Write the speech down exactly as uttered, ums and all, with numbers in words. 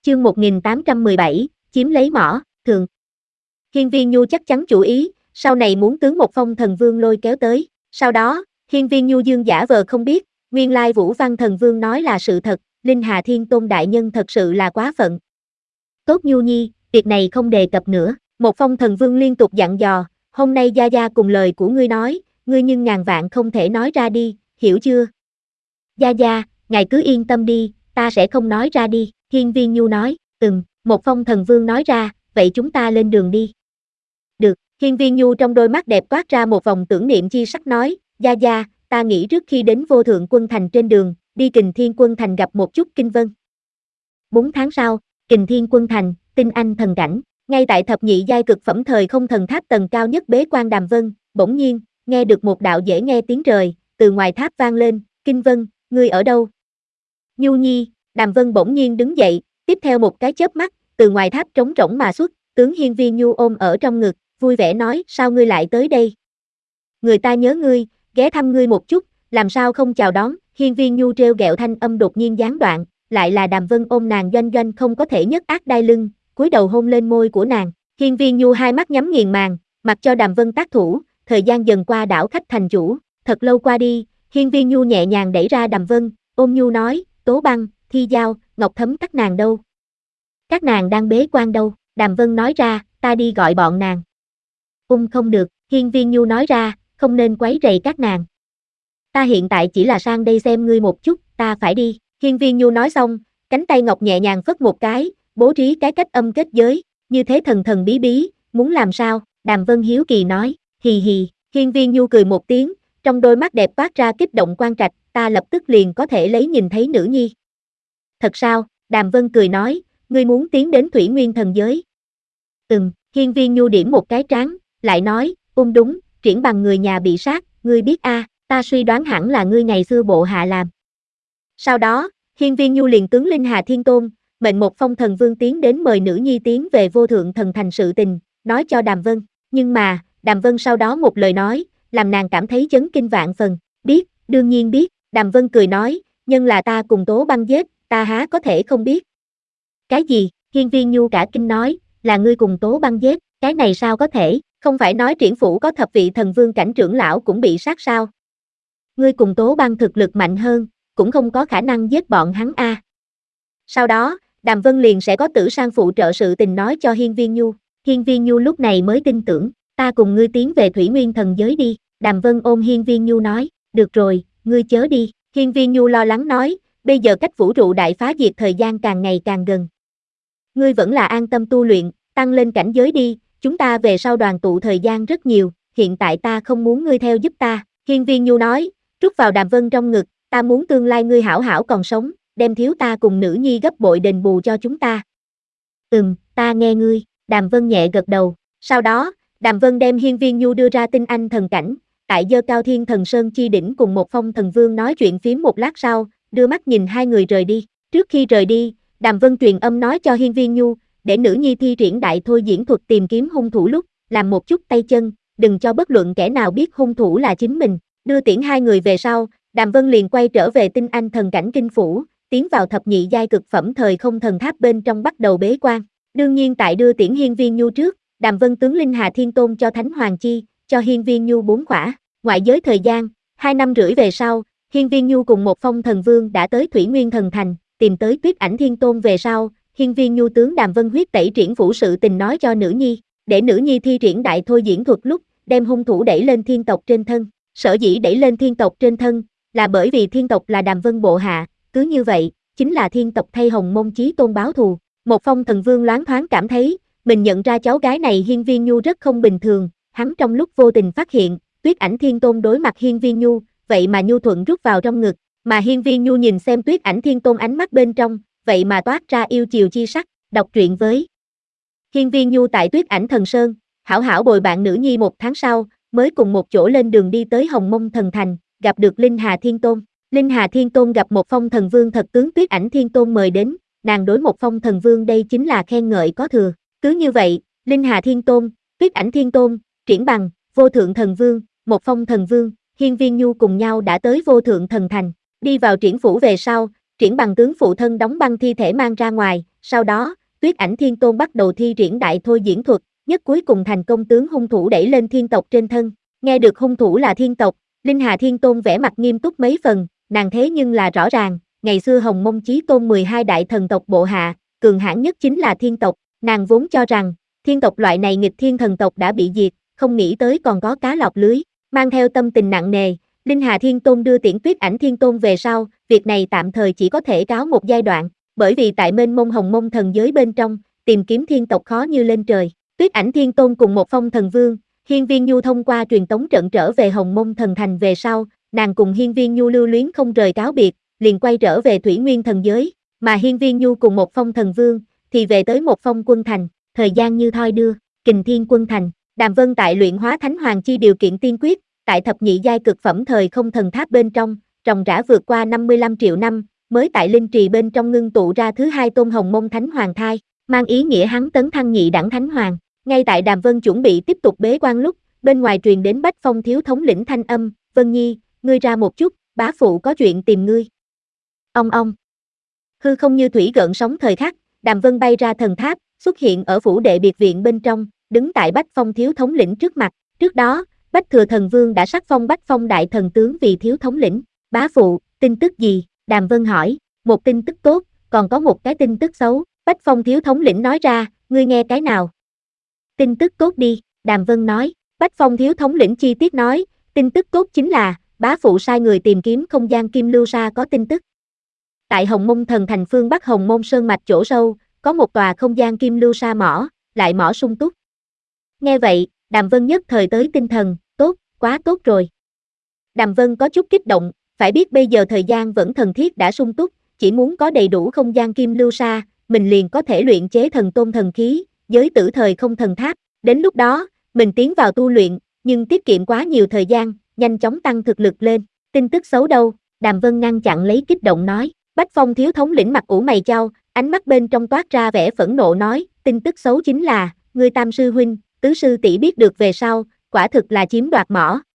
chương một nghìn tám trăm mười bảy, chiếm lấy mỏ, thường. Hiên Viên Nhu chắc chắn chủ ý, sau này muốn tướng một phong thần vương lôi kéo tới. Sau đó, Hiên Viên Nhu Dương giả vờ không biết, nguyên lai Vũ Văn thần vương nói là sự thật, Linh Hà Thiên Tôn đại nhân thật sự là quá phận. Tốt Nhu Nhi, việc này không đề cập nữa. Một phong thần vương liên tục dặn dò, hôm nay gia gia cùng lời của ngươi nói, ngươi nhưng ngàn vạn không thể nói ra đi, hiểu chưa? Gia gia, ngài cứ yên tâm đi, ta sẽ không nói ra đi. Hiên Viên Nhu nói, ừm. Một phong thần vương nói ra, vậy chúng ta lên đường đi. Được. Hiên Viên Nhu trong đôi mắt đẹp toát ra một vòng tưởng niệm chi sắc nói, gia gia, ta nghĩ trước khi đến Vô Thượng Quân Thành trên đường, đi Kình Thiên Quân Thành gặp một chút Kinh Vân. Bốn tháng sau, Kình Thiên Quân Thành, Tinh Anh thần cảnh, ngay tại thập nhị giai cực phẩm thời không thần tháp tầng cao nhất bế quan Đàm Vân, bỗng nhiên, nghe được một đạo dễ nghe tiếng trời, từ ngoài tháp vang lên, Kinh Vân, ngươi ở đâu? Nhu Nhi, Đàm Vân bỗng nhiên đứng dậy, tiếp theo một cái chớp mắt, từ ngoài tháp trống rỗng mà xuất, tướng Hiên Viên Nhu ôm ở trong ngực, vui vẻ nói, sao ngươi lại tới đây? Người ta nhớ ngươi, ghé thăm ngươi một chút, làm sao không chào đón? Hiên Viên Nhu trêu ghẹo thanh âm đột nhiên gián đoạn, lại là Đàm Vân ôm nàng doanh doanh không có thể nhất ác đai lưng, cúi đầu hôn lên môi của nàng. Hiên Viên Nhu hai mắt nhắm nghiền màng, mặc cho Đàm Vân tác thủ, thời gian dần qua đảo khách thành chủ, thật lâu qua đi, Hiên Viên Nhu nhẹ nhàng đẩy ra Đàm Vân, ôm Nhu nói, Tố Băng, Thi Giao, Ngọc Thấm các nàng đâu? Các nàng đang bế quan đâu? Đàm Vân nói ra, ta đi gọi bọn nàng. Ung không được, Hiên Viên Nhu nói ra, không nên quấy rầy các nàng. Ta hiện tại chỉ là sang đây xem ngươi một chút, ta phải đi. Hiên Viên Nhu nói xong, cánh tay ngọc nhẹ nhàng phất một cái, bố trí cái cách âm kết giới, như thế thần thần bí bí, muốn làm sao? Đàm Vân hiếu kỳ nói, hì hì. Hiên Viên Nhu cười một tiếng, trong đôi mắt đẹp toát ra kích động quan trạch, ta lập tức liền có thể lấy nhìn thấy nữ nhi. Thật sao? Đàm Vân cười nói, ngươi muốn tiến đến Thủy Nguyên thần giới. Ừm, Hiên Viên Nhu điểm một cái trán, lại nói, ung đúng, Triển Bằng người nhà bị sát, ngươi biết a, à, ta suy đoán hẳn là ngươi ngày xưa bộ hạ làm. Sau đó, Hiên Viên Nhu liền tướng Linh Hà Thiên Tôn, mệnh một phong thần vương tiến đến mời nữ nhi tiến về Vô Thượng thần thành sự tình, nói cho Đàm Vân, nhưng mà, Đàm Vân sau đó một lời nói, làm nàng cảm thấy chấn kinh vạn phần, biết, đương nhiên biết, Đàm Vân cười nói, nhân là ta cùng Tố Băng giết, ta há có thể không biết. Cái gì? Hiên Viên Nhu cả kinh nói, là ngươi cùng Tố Băng giết, cái này sao có thể, không phải nói Triển phủ có thập vị thần vương cảnh trưởng lão cũng bị sát sao? Ngươi cùng Tố Băng thực lực mạnh hơn, cũng không có khả năng giết bọn hắn a. À. Sau đó, Đàm Vân liền sẽ có Tử Sang phụ trợ sự tình nói cho Hiên Viên Nhu, Hiên Viên Nhu lúc này mới tin tưởng, ta cùng ngươi tiến về Thủy Nguyên thần giới đi. Đàm Vân ôm Hiên Viên Nhu nói, được rồi, ngươi chớ đi. Hiên Viên Nhu lo lắng nói, bây giờ cách vũ trụ đại phá diệt thời gian càng ngày càng gần. Ngươi vẫn là an tâm tu luyện, tăng lên cảnh giới đi, chúng ta về sau đoàn tụ thời gian rất nhiều, hiện tại ta không muốn ngươi theo giúp ta. Hiên Viên Nhu nói, rút vào Đàm Vân trong ngực, ta muốn tương lai ngươi hảo hảo còn sống, đem thiếu ta cùng nữ nhi gấp bội đền bù cho chúng ta. Ừm, ta nghe ngươi, Đàm Vân nhẹ gật đầu. Sau đó, Đàm Vân đem Hiên Viên Nhu đưa ra Tinh Anh thần cảnh, tại Dơ Cao Thiên Thần Sơn chi đỉnh cùng một phong thần vương nói chuyện phím một lát sau, đưa mắt nhìn hai người rời đi. Trước khi rời đi, Đàm Vân truyền âm nói cho Hiên Viên Nhu, để nữ nhi thi triển đại thôi diễn thuật tìm kiếm hung thủ lúc, làm một chút tay chân, đừng cho bất luận kẻ nào biết hung thủ là chính mình. Đưa tiễn hai người về sau, Đàm Vân liền quay trở về Tinh Anh thần cảnh kinh phủ, tiến vào thập nhị giai cực phẩm thời không thần tháp bên trong bắt đầu bế quan. Đương nhiên tại đưa tiễn Hiên Viên Nhu trước, Đàm Vân tướng Linh Hà Thiên Tôn cho Thánh Hoàng Chi, cho Hiên Viên Nhu bốn khỏa. Ngoại giới thời gian, hai năm rưỡi về sau, Hiên Viên Nhu cùng một phong thần vương đã tới Thủy Nguyên thần thành, tìm tới Tuyết Ảnh Thiên Tôn về sau, Hiên Viên Nhu tướng Đàm Vân huyết tẩy triển phủ sự tình nói cho nữ nhi, để nữ nhi thi triển đại thôi diễn thuật lúc, đem hung thủ đẩy lên thiên tộc trên thân. Sở dĩ đẩy lên thiên tộc trên thân, là bởi vì thiên tộc là Đàm Vân bộ hạ, cứ như vậy, chính là thiên tộc thay Hồng Môn Chí Tôn báo thù. Một phong thần vương loáng thoáng cảm thấy, mình nhận ra cháu gái này Hiên Viên Nhu rất không bình thường, hắn trong lúc vô tình phát hiện, Tuyết Ảnh Thiên Tôn đối mặt Hiên Viên Nhu, vậy mà nhu thuận rút vào trong ngực, mà Hiên Viên Nhu nhìn xem Tuyết Ảnh Thiên Tôn ánh mắt bên trong, vậy mà toát ra yêu chiều chi sắc. Đọc truyện với Hiên Viên Nhu tại Tuyết Ảnh Thần Sơn, hảo hảo bồi bạn nữ nhi một tháng sau, mới cùng một chỗ lên đường đi tới Hồng Mông Thần Thành, gặp được Linh Hà Thiên Tôn. Linh Hà Thiên Tôn gặp một phong thần vương thật tướng Tuyết Ảnh Thiên Tôn mời đến, nàng đối một phong thần vương đây chính là khen ngợi có thừa. Cứ như vậy, Linh Hà Thiên Tôn, Tuyết Ảnh Thiên Tôn, Triển Bằng, Vô Thượng Thần Vương, một phong thần vương, Hiên Viên Nhu cùng nhau đã tới Vô Thượng Thần Thành. Đi vào triển phủ về sau, Triển Bằng tướng phụ thân đóng băng thi thể mang ra ngoài, sau đó, Tuyết Ảnh Thiên Tôn bắt đầu thi triển đại thôi diễn thuật, nhất cuối cùng thành công tướng hung thủ đẩy lên thiên tộc trên thân. Nghe được hung thủ là thiên tộc, Linh Hà Thiên Tôn vẻ mặt nghiêm túc mấy phần, nàng thế nhưng là rõ ràng, ngày xưa Hồng Mông Chí Tôn mười hai đại thần tộc bộ hạ, cường hãn nhất chính là thiên tộc, nàng vốn cho rằng, thiên tộc loại này nghịch thiên thần tộc đã bị diệt, không nghĩ tới còn có cá lọt lưới, mang theo tâm tình nặng nề, Linh Hà Thiên Tôn đưa tiễn Tuyết Ảnh Thiên Tôn về sau, việc này tạm thời chỉ có thể cáo một giai đoạn, bởi vì tại mênh mông Hồng Mông thần giới bên trong, tìm kiếm thiên tộc khó như lên trời. Tuyết Ảnh Thiên Tôn cùng một phong thần vương, Hiên Viên Nhu thông qua truyền tống trận trở về Hồng Mông thần thành về sau, nàng cùng Hiên Viên Nhu lưu luyến không rời cáo biệt, liền quay trở về Thủy Nguyên thần giới, mà Hiên Viên Nhu cùng một phong thần vương, thì về tới một phong quân thành, thời gian như thoi đưa, Kình Thiên quân thành, Đàm Vân tại luyện hóa Thánh Hoàng chi điều kiện tiên quyết, tại thập nhị giai cực phẩm thời không thần tháp bên trong, ròng rã vượt qua năm mươi lăm triệu năm, mới tại linh trì bên trong ngưng tụ ra thứ hai tôn Hồng Mông Thánh Hoàng thai, mang ý nghĩa hắn tấn thăng nhị đẳng Thánh Hoàng. Ngay tại Đàm Vân chuẩn bị tiếp tục bế quan lúc, bên ngoài truyền đến Bách Phong thiếu thống lĩnh thanh âm, Vân Nhi, ngươi ra một chút, bá phụ có chuyện tìm ngươi. Ông ông. Hư không như thủy gợn sóng thời khắc, Đàm Vân bay ra thần tháp, xuất hiện ở phủ đệ biệt viện bên trong, đứng tại Bách Phong thiếu thống lĩnh trước mặt. Trước đó, Bách Thừa Thần Vương đã sắc phong Bách Phong đại thần tướng vì thiếu thống lĩnh. Bá phụ, tin tức gì? Đàm Vân hỏi. Một tin tức tốt, còn có một cái tin tức xấu. Bách Phong thiếu thống lĩnh nói ra, ngươi nghe cái nào? Tin tức tốt đi, Đàm Vân nói. Bách Phong thiếu thống lĩnh chi tiết nói, tin tức tốt chính là, bá phụ sai người tìm kiếm không gian kim lưu sa có tin tức. Tại Hồng Mông thần thành phương Bắc Hồng Mông sơn mạch chỗ sâu, có một tòa không gian kim lưu sa mỏ, lại mỏ sung túc. Nghe vậy, Đàm Vân nhất thời tới tinh thần, tốt, quá tốt rồi. Đàm Vân có chút kích động, phải biết bây giờ thời gian vẫn thần thiết đã sung túc, chỉ muốn có đầy đủ không gian kim lưu sa, mình liền có thể luyện chế thần tôn thần khí, giới tử thời không thần tháp. Đến lúc đó, mình tiến vào tu luyện, nhưng tiết kiệm quá nhiều thời gian, nhanh chóng tăng thực lực lên. Tin tức xấu đâu? Đàm Vân ngăn chặn lấy kích động nói. Bách Phong thiếu thống lĩnh mặt ủ mày chau, ánh mắt bên trong toát ra vẻ phẫn nộ nói, tin tức xấu chính là, ngươi tam sư huynh, tứ sư tỷ biết được về sau, quả thực là chiếm đoạt mỏ,